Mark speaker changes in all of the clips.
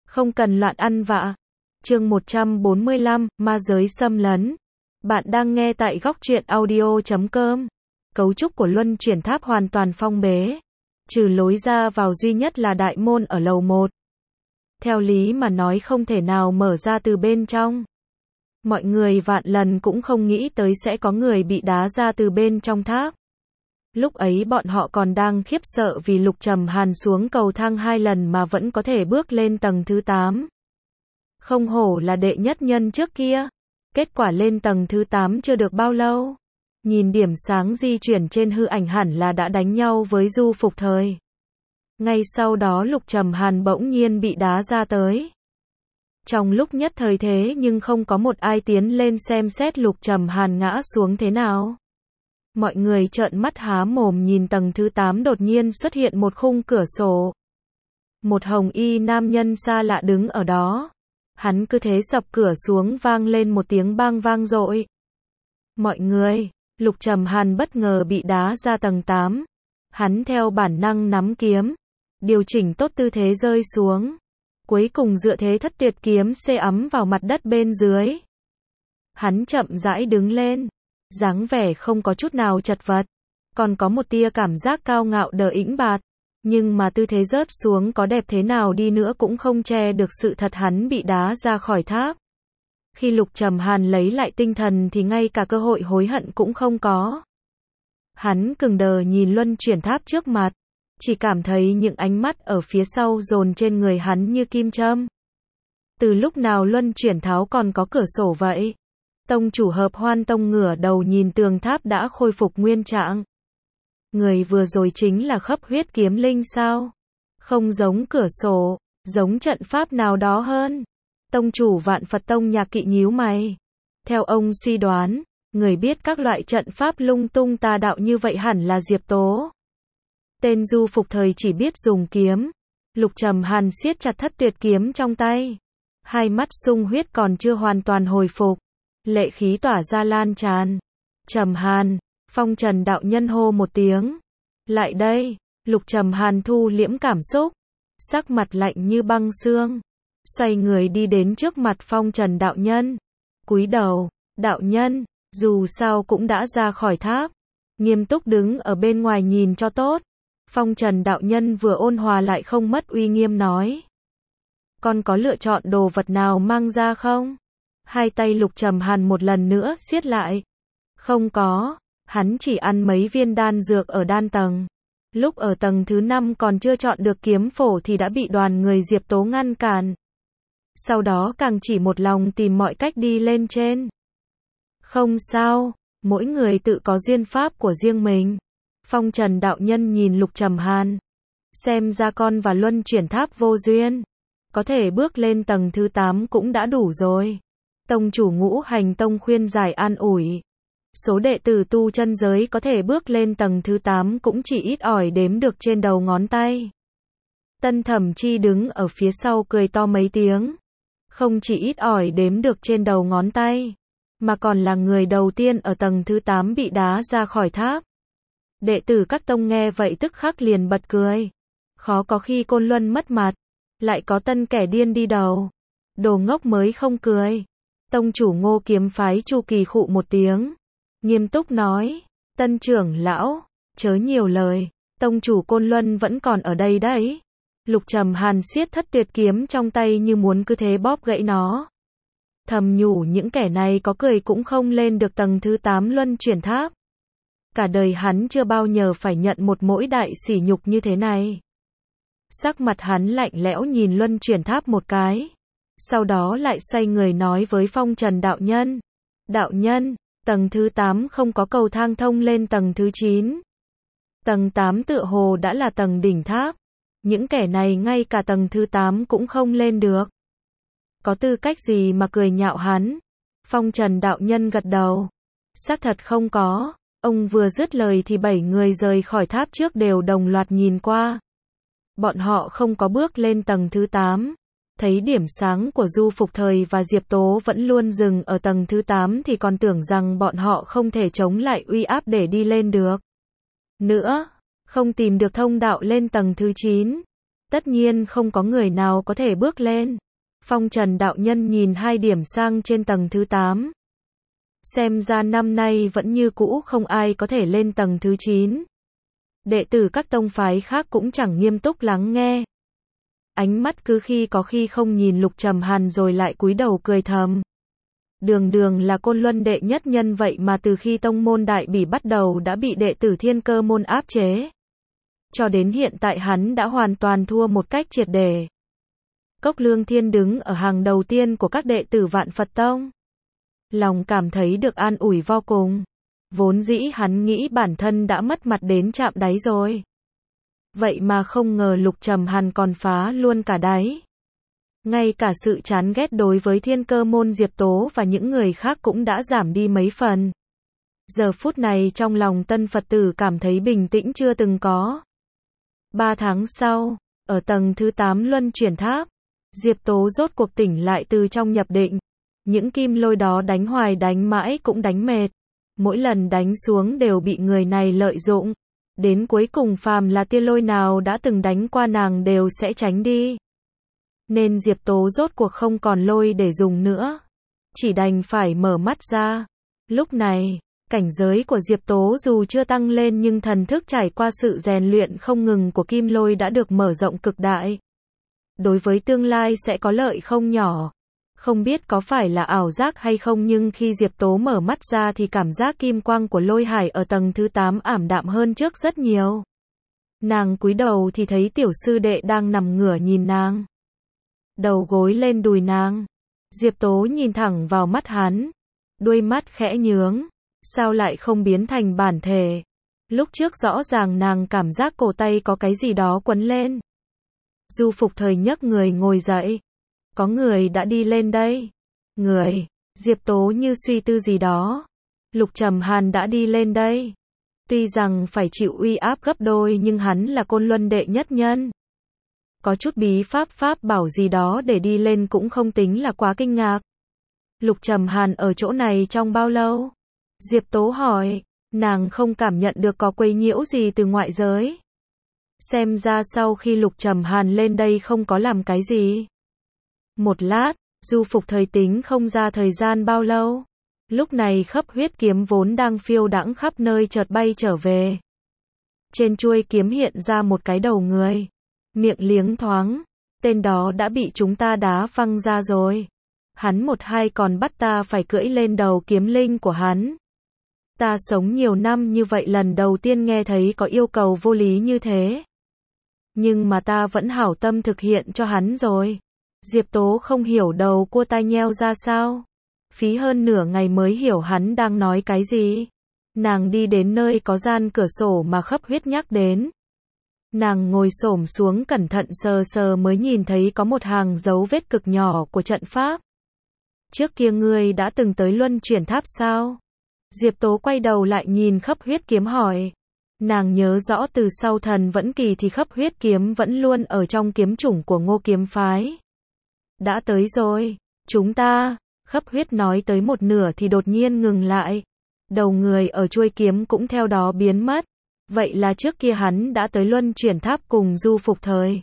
Speaker 1: Không cần loạn ăn vạ. Chương 145, ma giới xâm lấn. Bạn đang nghe tại góc truyện audio.com. Cấu trúc của luân chuyển tháp hoàn toàn phong bế. Trừ lối ra vào duy nhất là đại môn ở lầu 1. Theo lý mà nói không thể nào mở ra từ bên trong. Mọi người vạn lần cũng không nghĩ tới sẽ có người bị đá ra từ bên trong tháp. Lúc ấy bọn họ còn đang khiếp sợ vì Lục Trầm Hàn xuống cầu thang 2 lần mà vẫn có thể bước lên tầng thứ 8. Không hổ là đệ nhất nhân trước kia. Kết quả lên tầng thứ 8 chưa được bao lâu. Nhìn điểm sáng di chuyển trên hư ảnh hẳn là đã đánh nhau với Du Phục Thời. Ngay sau đó Lục Trầm Hàn bỗng nhiên bị đá ra tới. Trong lúc nhất thời thế nhưng không có một ai tiến lên xem xét Lục Trầm Hàn ngã xuống thế nào. Mọi người trợn mắt há mồm nhìn tầng thứ 8 đột nhiên xuất hiện một khung cửa sổ. Một hồng y nam nhân xa lạ đứng ở đó. Hắn cứ thế sập cửa xuống vang lên một tiếng bang vang dội. Mọi người, Lục Trầm Hàn bất ngờ bị đá ra tầng 8. Hắn theo bản năng nắm kiếm. Điều chỉnh tốt tư thế rơi xuống. Cuối cùng dựa thế thất tuyệt kiếm xê ấm vào mặt đất bên dưới. Hắn chậm rãi đứng lên. Dáng vẻ không có chút nào chật vật. Còn có một tia cảm giác cao ngạo đờ ĩnh bạt. Nhưng mà tư thế rớt xuống có đẹp thế nào đi nữa cũng không che được sự thật hắn bị đá ra khỏi tháp. Khi Lục Trầm Hàn lấy lại tinh thần thì ngay cả cơ hội hối hận cũng không có. Hắn cứng đờ nhìn luân chuyển tháp trước mặt. Chỉ cảm thấy những ánh mắt ở phía sau dồn trên người hắn như kim châm. Từ lúc nào luân chuyển tháo còn có cửa sổ vậy? Tông chủ Hợp Hoan Tông ngửa đầu nhìn tường tháp đã khôi phục nguyên trạng. Người vừa rồi chính là Khấp Huyết Kiếm Linh sao? Không giống cửa sổ, giống trận pháp nào đó hơn. Tông chủ Vạn Phật Tông Nhạc Kỵ nhíu mày. Theo ông suy đoán, người biết các loại trận pháp lung tung tà đạo như vậy hẳn là Diệp Tố. Tên Du Phục Thời chỉ biết dùng kiếm. Lục Trầm Hàn siết chặt thất tuyệt kiếm trong tay. Hai mắt sung huyết còn chưa hoàn toàn hồi phục. Lệ khí tỏa ra lan tràn. Trầm Hàn, Phong Trần đạo nhân hô một tiếng. Lại đây, Lục Trầm Hàn thu liễm cảm xúc. Sắc mặt lạnh như băng xương. Xoay người đi đến trước mặt Phong Trần đạo nhân. Cúi đầu, đạo nhân, dù sao cũng đã ra khỏi tháp. Nghiêm túc đứng ở bên ngoài nhìn cho tốt. Phong Trần đạo nhân vừa ôn hòa lại không mất uy nghiêm nói. Con có lựa chọn đồ vật nào mang ra không? Hai tay Lục Trầm Hàn một lần nữa siết lại. Không có, hắn chỉ ăn mấy viên đan dược ở đan tầng. Lúc ở tầng thứ 5 còn chưa chọn được kiếm phổ thì đã bị đoàn người Diệp Tố ngăn cản. Sau đó càng chỉ một lòng tìm mọi cách đi lên trên. Không sao, mỗi người tự có duyên pháp của riêng mình. Phong Trần đạo nhân nhìn Lục Trầm Hàn. Xem ra con và luân chuyển tháp vô duyên. Có thể bước lên tầng thứ 8 cũng đã đủ rồi. Tông chủ Ngũ Hành Tông khuyên giải an ủi. Số đệ tử tu chân giới có thể bước lên tầng thứ 8 cũng chỉ ít ỏi đếm được trên đầu ngón tay. Tân Thẩm Chi đứng ở phía sau cười to mấy tiếng. Không chỉ ít ỏi đếm được trên đầu ngón tay, mà còn là người đầu tiên ở tầng thứ 8 bị đá ra khỏi tháp. Đệ tử các tông nghe vậy tức khắc liền bật cười. Khó có khi Côn Luân mất mặt, lại có tân kẻ điên đi đầu. Đồ ngốc mới không cười. Tông chủ Ngô Kiếm Phái Chu Kỳ khụ một tiếng. Nghiêm túc nói, tân trưởng lão, chớ nhiều lời, tông chủ Côn Luân vẫn còn ở đây đấy. Lục Trầm Hàn siết thất tuyệt kiếm trong tay như muốn cứ thế bóp gãy nó. Thầm nhủ những kẻ này có cười cũng không lên được tầng thứ 8 luân chuyển tháp. Cả đời hắn chưa bao giờ phải nhận một mỗi đại sỉ nhục như thế này. Sắc mặt hắn lạnh lẽo nhìn luân chuyển tháp một cái. Sau đó lại xoay người nói với Phong Trần đạo nhân. Đạo nhân, tầng thứ 8 không có cầu thang thông lên tầng thứ 9. Tầng 8 tựa hồ đã là tầng đỉnh tháp. Những kẻ này ngay cả tầng thứ 8 cũng không lên được. Có tư cách gì mà cười nhạo hắn? Phong Trần đạo nhân gật đầu. Xác thật không có. Ông vừa dứt lời thì 7 người rời khỏi tháp trước đều đồng loạt nhìn qua. Bọn họ không có bước lên tầng thứ 8. Thấy điểm sáng của Du Phục Thời và Diệp Tố vẫn luôn dừng ở tầng thứ 8 thì còn tưởng rằng bọn họ không thể chống lại uy áp để đi lên được. Nữa, không tìm được thông đạo lên tầng thứ 9. Tất nhiên không có người nào có thể bước lên. Phong Trần đạo nhân nhìn 2 điểm sang trên tầng thứ 8. Xem ra năm nay vẫn như cũ không ai có thể lên tầng thứ 9. Đệ tử các tông phái khác cũng chẳng nghiêm túc lắng nghe. Ánh mắt cứ khi có khi không nhìn Lục Trầm Hàn rồi lại cúi đầu cười thầm. Đường đường là Côn Luân đệ nhất nhân vậy mà từ khi tông môn Đại Bỉ bắt đầu đã bị đệ tử Thiên Cơ môn áp chế. Cho đến hiện tại hắn đã hoàn toàn thua một cách triệt để. Cốc Lương Thiên đứng ở hàng đầu tiên của các đệ tử Vạn Phật Tông. Lòng cảm thấy được an ủi vô cùng. Vốn dĩ hắn nghĩ bản thân đã mất mặt đến chạm đáy rồi. Vậy mà không ngờ Lục Trầm Hàn còn phá luôn cả đáy. Ngay cả sự chán ghét đối với Thiên Cơ môn Diệp Tố và những người khác cũng đã giảm đi mấy phần. Giờ phút này trong lòng tân Phật tử cảm thấy bình tĩnh chưa từng có. 3 tháng sau, ở tầng thứ 8 Luân Chuyển Tháp, Diệp Tố rốt cuộc tỉnh lại từ trong nhập định. Những kim lôi đó đánh hoài đánh mãi cũng đánh mệt. Mỗi lần đánh xuống đều bị người này lợi dụng. Đến cuối cùng phàm là tia lôi nào đã từng đánh qua nàng đều sẽ tránh đi. Nên Diệp Tố rốt cuộc không còn lôi để dùng nữa. Chỉ đành phải mở mắt ra. Lúc này, cảnh giới của Diệp Tố dù chưa tăng lên nhưng thần thức trải qua sự rèn luyện không ngừng của kim lôi đã được mở rộng cực đại. Đối với tương lai sẽ có lợi không nhỏ. Không biết có phải là ảo giác hay không nhưng khi Diệp Tố mở mắt ra thì cảm giác kim quang của lôi hải ở tầng thứ 8 ảm đạm hơn trước rất nhiều. Nàng cúi đầu thì thấy tiểu sư đệ đang nằm ngửa nhìn nàng. Đầu gối lên đùi nàng. Diệp Tố nhìn thẳng vào mắt hắn. Đuôi mắt khẽ nhướng. Sao lại không biến thành bản thể? Lúc trước rõ ràng nàng cảm giác cổ tay có cái gì đó quấn lên. Du Phục Thời nhấc người ngồi dậy. Có người đã đi lên đây. Người, Diệp Tố như suy tư gì đó. Lục Trầm Hàn đã đi lên đây. Tuy rằng phải chịu uy áp gấp đôi nhưng hắn là Côn Luân đệ nhất nhân. Có chút bí pháp bảo gì đó để đi lên cũng không tính là quá kinh ngạc. Lục Trầm Hàn ở chỗ này trong bao lâu? Diệp Tố hỏi, nàng không cảm nhận được có quấy nhiễu gì từ ngoại giới. Xem ra sau khi Lục Trầm Hàn lên đây không có làm cái gì. Một lát, Du Phục Thời tính không ra thời gian bao lâu. Lúc này khắp huyết kiếm vốn đang phiêu đãng khắp nơi chợt bay trở về. Trên chuôi kiếm hiện ra một cái đầu người. Miệng liếng thoáng. Tên đó đã bị chúng ta đá văng ra rồi. Hắn một hai còn bắt ta phải cưỡi lên đầu kiếm linh của hắn. Ta sống nhiều năm như vậy lần đầu tiên nghe thấy có yêu cầu vô lý như thế. Nhưng mà ta vẫn hảo tâm thực hiện cho hắn rồi. Diệp Tố không hiểu đầu cua tai nheo ra sao. Phí hơn nửa ngày mới hiểu hắn đang nói cái gì. Nàng đi đến nơi có gian cửa sổ mà khắp huyết nhắc đến. Nàng ngồi xổm xuống cẩn thận sờ sờ mới nhìn thấy có một hàng dấu vết cực nhỏ của trận pháp. Trước kia ngươi đã từng tới Luân Chuyển Tháp sao? Diệp Tố quay đầu lại nhìn khắp huyết kiếm hỏi. Nàng nhớ rõ từ sau Thần Vẫn Kỳ thì khắp huyết kiếm vẫn luôn ở trong kiếm chủng của Ngô kiếm phái. Đã tới rồi, chúng ta, khắp huyết nói tới một nửa thì đột nhiên ngừng lại. Đầu người ở chuôi kiếm cũng theo đó biến mất. Vậy là trước kia hắn đã tới Luân Chuyển Tháp cùng Du Phục Thời.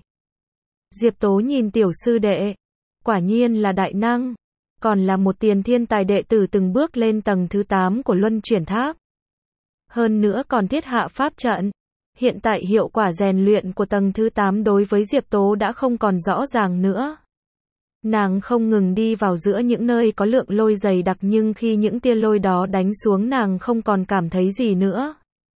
Speaker 1: Diệp Tố nhìn tiểu sư đệ. Quả nhiên là đại năng. Còn là một tiền thiên tài đệ tử từng bước lên tầng thứ 8 của Luân Chuyển Tháp. Hơn nữa còn thiết hạ pháp trận. Hiện tại hiệu quả rèn luyện của tầng thứ 8 đối với Diệp Tố đã không còn rõ ràng nữa. Nàng không ngừng đi vào giữa những nơi có lượng lôi dày đặc nhưng khi những tia lôi đó đánh xuống nàng không còn cảm thấy gì nữa.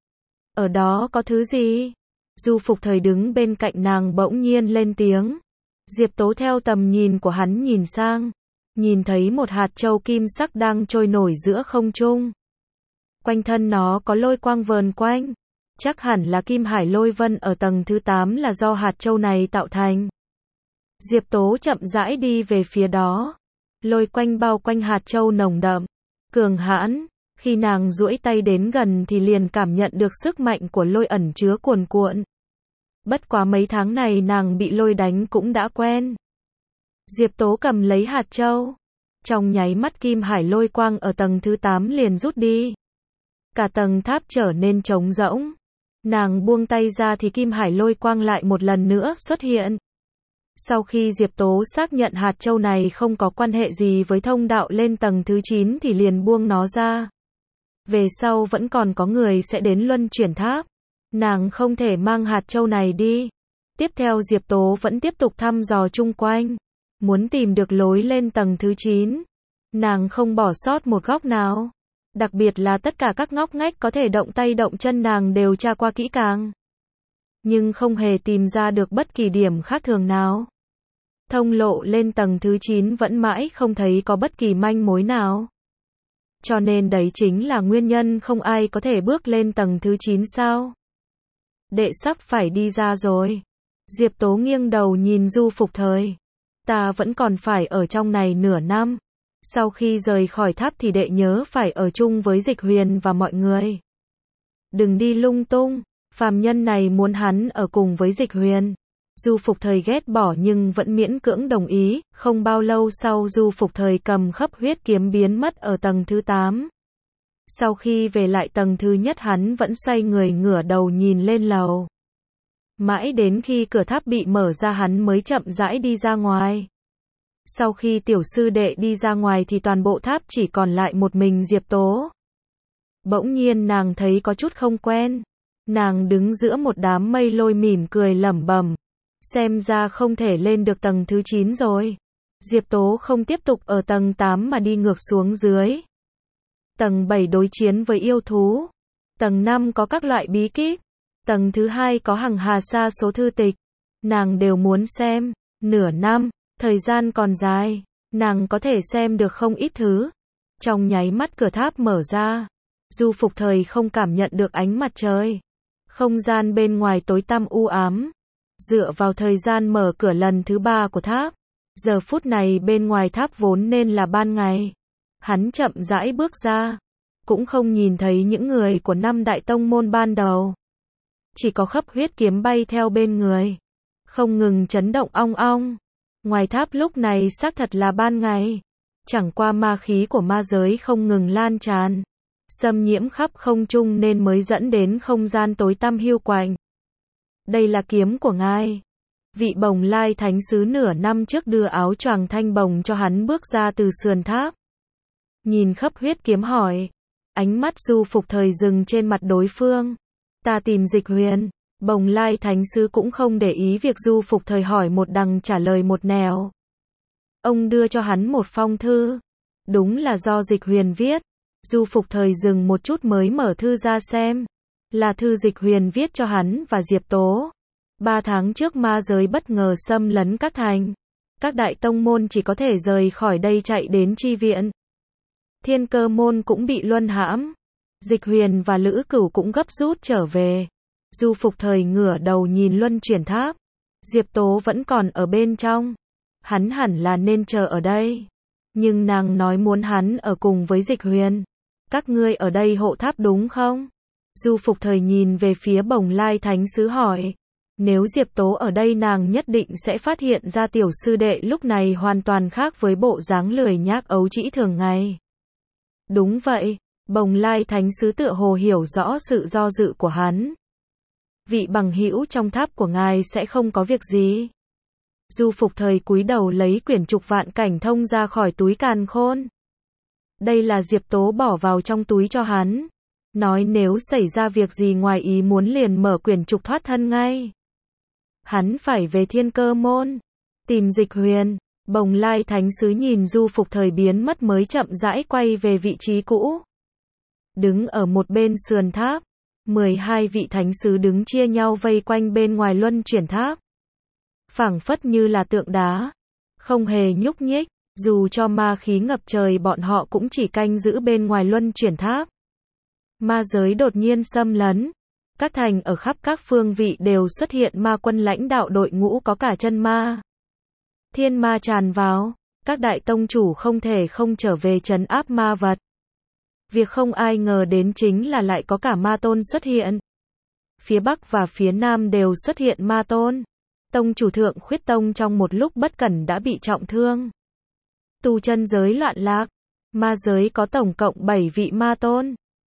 Speaker 1: Ở đó có thứ gì? Du Phục Thời đứng bên cạnh nàng bỗng nhiên lên tiếng. Diệp Tố theo tầm nhìn của hắn nhìn sang. Nhìn thấy một hạt châu kim sắc đang trôi nổi giữa không trung. Quanh thân nó có lôi quang vờn quanh. Chắc hẳn là Kim Hải Lôi Vân ở tầng thứ 8 là do hạt châu này tạo thành. Diệp Tố chậm rãi đi về phía đó. Lôi quanh bao quanh hạt châu nồng đậm, cường hãn. Khi nàng duỗi tay đến gần thì liền cảm nhận được sức mạnh của lôi ẩn chứa cuồn cuộn. Bất quá mấy tháng này nàng bị lôi đánh cũng đã quen. Diệp Tố cầm lấy hạt châu. Trong nháy mắt Kim Hải Lôi quang ở tầng thứ 8 liền rút đi. Cả tầng tháp trở nên trống rỗng. Nàng buông tay ra thì kim hải lôi quang lại một lần nữa xuất hiện. Sau khi Diệp Tố xác nhận hạt châu này không có quan hệ gì với thông đạo lên tầng thứ 9 thì liền buông nó ra. Về sau vẫn còn có người sẽ đến luân chuyển tháp. Nàng không thể mang hạt châu này đi. Tiếp theo Diệp Tố vẫn tiếp tục thăm dò chung quanh. Muốn tìm được lối lên tầng thứ 9. Nàng không bỏ sót một góc nào. Đặc biệt là tất cả các ngóc ngách có thể động tay động chân nàng đều tra qua kỹ càng. Nhưng không hề tìm ra được bất kỳ điểm khác thường nào. Thông lộ lên tầng thứ 9 vẫn mãi không thấy có bất kỳ manh mối nào. Cho nên đấy chính là nguyên nhân không ai có thể bước lên tầng thứ 9 sao. Đệ sắp phải đi ra rồi. Diệp Tố nghiêng đầu nhìn Du Phục Thời. Ta vẫn còn phải ở trong này nửa năm. Sau khi rời khỏi tháp thì đệ nhớ phải ở chung với Dịch Huyền và mọi người. Đừng đi lung tung. Phàm nhân này muốn hắn ở cùng với Dịch Huyền. Du Phục Thời ghét bỏ nhưng vẫn miễn cưỡng đồng ý. Không bao lâu sau Du Phục Thời cầm khắp huyết kiếm biến mất ở tầng thứ 8. Sau khi về lại tầng thứ nhất hắn vẫn xoay người ngửa đầu nhìn lên lầu. Mãi đến khi cửa tháp bị mở ra hắn mới chậm rãi đi ra ngoài. Sau khi tiểu sư đệ đi ra ngoài thì toàn bộ tháp chỉ còn lại một mình Diệp Tố. Bỗng nhiên nàng thấy có chút không quen. Nàng đứng giữa một đám mây lôi mỉm cười lẩm bẩm. Xem ra không thể lên được tầng thứ 9 rồi. Diệp Tố không tiếp tục ở tầng 8 mà đi ngược xuống dưới. Tầng 7 đối chiến với yêu thú. Tầng 5 có các loại bí kíp. Tầng thứ 2 có hàng hà sa số thư tịch. Nàng đều muốn xem. Nửa năm, thời gian còn dài. Nàng có thể xem được không ít thứ. Trong nháy mắt cửa tháp mở ra. Du Phục Thời không cảm nhận được ánh mặt trời. Không gian bên ngoài tối tăm u ám. Dựa vào thời gian mở cửa lần thứ 3 của tháp. Giờ phút này bên ngoài tháp vốn nên là ban ngày. Hắn chậm rãi bước ra. Cũng không nhìn thấy những người của 5 đại tông môn ban đầu. Chỉ có khắp huyết kiếm bay theo bên người. Không ngừng chấn động ong ong. Ngoài tháp lúc này xác thật là ban ngày. Chẳng qua ma khí của ma giới không ngừng lan tràn. Xâm nhiễm khắp không trung nên mới dẫn đến không gian tối tăm hiu quạnh. Đây là kiếm của ngài. Vị Bồng Lai Thánh Sứ nửa năm trước đưa áo choàng thanh bồng cho hắn bước ra từ sườn tháp. Nhìn khắp huyết kiếm hỏi. Ánh mắt Du Phục Thời dừng trên mặt đối phương. Ta tìm Dịch Huyền. Bồng Lai Thánh Sứ cũng không để ý việc Du Phục Thời hỏi một đằng trả lời một nẻo. Ông đưa cho hắn một phong thư. Đúng là do Dịch Huyền viết. Du Phục Thời dừng một chút mới mở thư ra xem. Là thư Dịch Huyền viết cho hắn và Diệp Tố. 3 tháng trước ma giới bất ngờ xâm lấn các thành. Các đại tông môn chỉ có thể rời khỏi đây chạy đến chi viện. Thiên Cơ môn cũng bị luân hãm. Dịch Huyền và Lữ Cửu cũng gấp rút trở về. Du Phục Thời ngửa đầu nhìn luân chuyển tháp. Diệp Tố vẫn còn ở bên trong. Hắn hẳn là nên chờ ở đây. Nhưng nàng nói muốn hắn ở cùng với Dịch Huyền. Các ngươi ở đây hộ tháp đúng không? Du Phục Thời nhìn về phía Bồng Lai Thánh Sứ hỏi. Nếu Diệp Tố ở đây nàng nhất định sẽ phát hiện ra tiểu sư đệ lúc này hoàn toàn khác với bộ dáng lười nhác ấu trĩ thường ngày. Đúng vậy, Bồng Lai Thánh Sứ tựa hồ hiểu rõ sự do dự của hắn. Vị bằng hữu trong tháp của ngài sẽ không có việc gì. Du Phục Thời cúi đầu lấy quyển trục vạn cảnh thông ra khỏi túi càn khôn. Đây là Diệp Tố bỏ vào trong túi cho hắn. Nói nếu xảy ra việc gì ngoài ý muốn liền mở quyển trục thoát thân ngay. Hắn phải về Thiên Cơ môn. Tìm Dịch Huyền. Bồng Lai Thánh Sứ nhìn Du Phục Thời biến mất mới chậm rãi quay về vị trí cũ. Đứng ở một bên sườn tháp. 12 vị thánh sứ đứng chia nhau vây quanh bên ngoài luân chuyển tháp. Phảng phất như là tượng đá. Không hề nhúc nhích. Dù cho ma khí ngập trời bọn họ cũng chỉ canh giữ bên ngoài luân chuyển tháp. Ma giới đột nhiên xâm lấn. Các thành ở khắp các phương vị đều xuất hiện ma quân lãnh đạo đội ngũ có cả chân ma. Thiên ma tràn vào. Các đại tông chủ không thể không trở về trấn áp ma vật. Việc không ai ngờ đến chính là lại có cả ma tôn xuất hiện. Phía Bắc và phía Nam đều xuất hiện ma tôn. Tông chủ Thượng Khuyết Tông trong một lúc bất cẩn đã bị trọng thương. Tu chân giới loạn lạc. Ma giới có tổng cộng 7 vị ma tôn.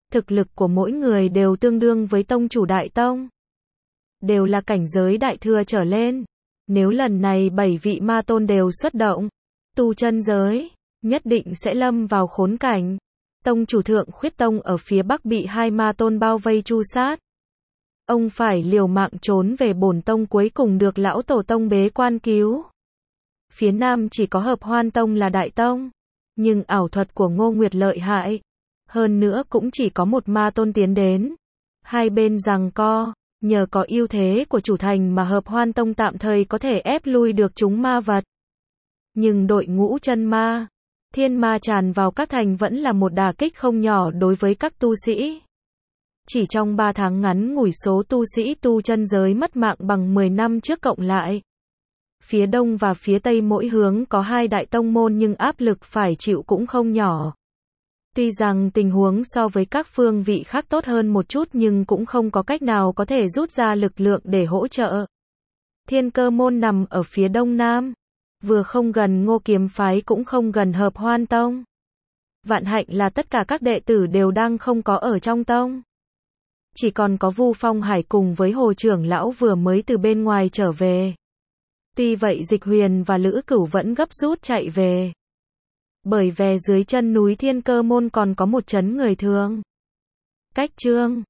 Speaker 1: Thực lực của mỗi người đều tương đương với tông chủ đại tông. Đều là cảnh giới đại thừa trở lên. Nếu lần này 7 vị ma tôn đều xuất động, tu chân giới, nhất định sẽ lâm vào khốn cảnh. Tông chủ Thượng Khuyết Tông ở phía bắc bị 2 ma tôn bao vây tru sát. Ông phải liều mạng trốn về bổn tông, cuối cùng được lão tổ tông bế quan cứu. Phía nam chỉ có Hợp Hoan Tông là đại tông, nhưng ảo thuật của Ngô Nguyệt lợi hại. Hơn nữa cũng chỉ có một ma tôn tiến đến. Hai bên giằng co, nhờ có ưu thế của chủ thành mà Hợp Hoan Tông tạm thời có thể ép lui được chúng ma vật. Nhưng đội ngũ chân ma, thiên ma tràn vào các thành vẫn là một đả kích không nhỏ đối với các tu sĩ. Chỉ trong 3 tháng ngắn ngủi, số tu sĩ tu chân giới mất mạng bằng 10 năm trước cộng lại. Phía đông và phía tây mỗi hướng có 2 đại tông môn nhưng áp lực phải chịu cũng không nhỏ. Tuy rằng tình huống so với các phương vị khác tốt hơn một chút nhưng cũng không có cách nào có thể rút ra lực lượng để hỗ trợ. Thiên Cơ môn nằm ở phía đông nam, vừa không gần Ngô Kiếm phái cũng không gần Hợp Hoan Tông. Vạn hạnh là tất cả các đệ tử đều đang không có ở trong tông. Chỉ còn có Vu Phong Hải cùng với Hồ trưởng lão vừa mới từ bên ngoài trở về. Tuy vậy Dịch Huyền và Lữ Cửu vẫn gấp rút chạy về. Bởi về dưới chân núi Thiên Cơ môn còn có một trấn người thường. Cách Chương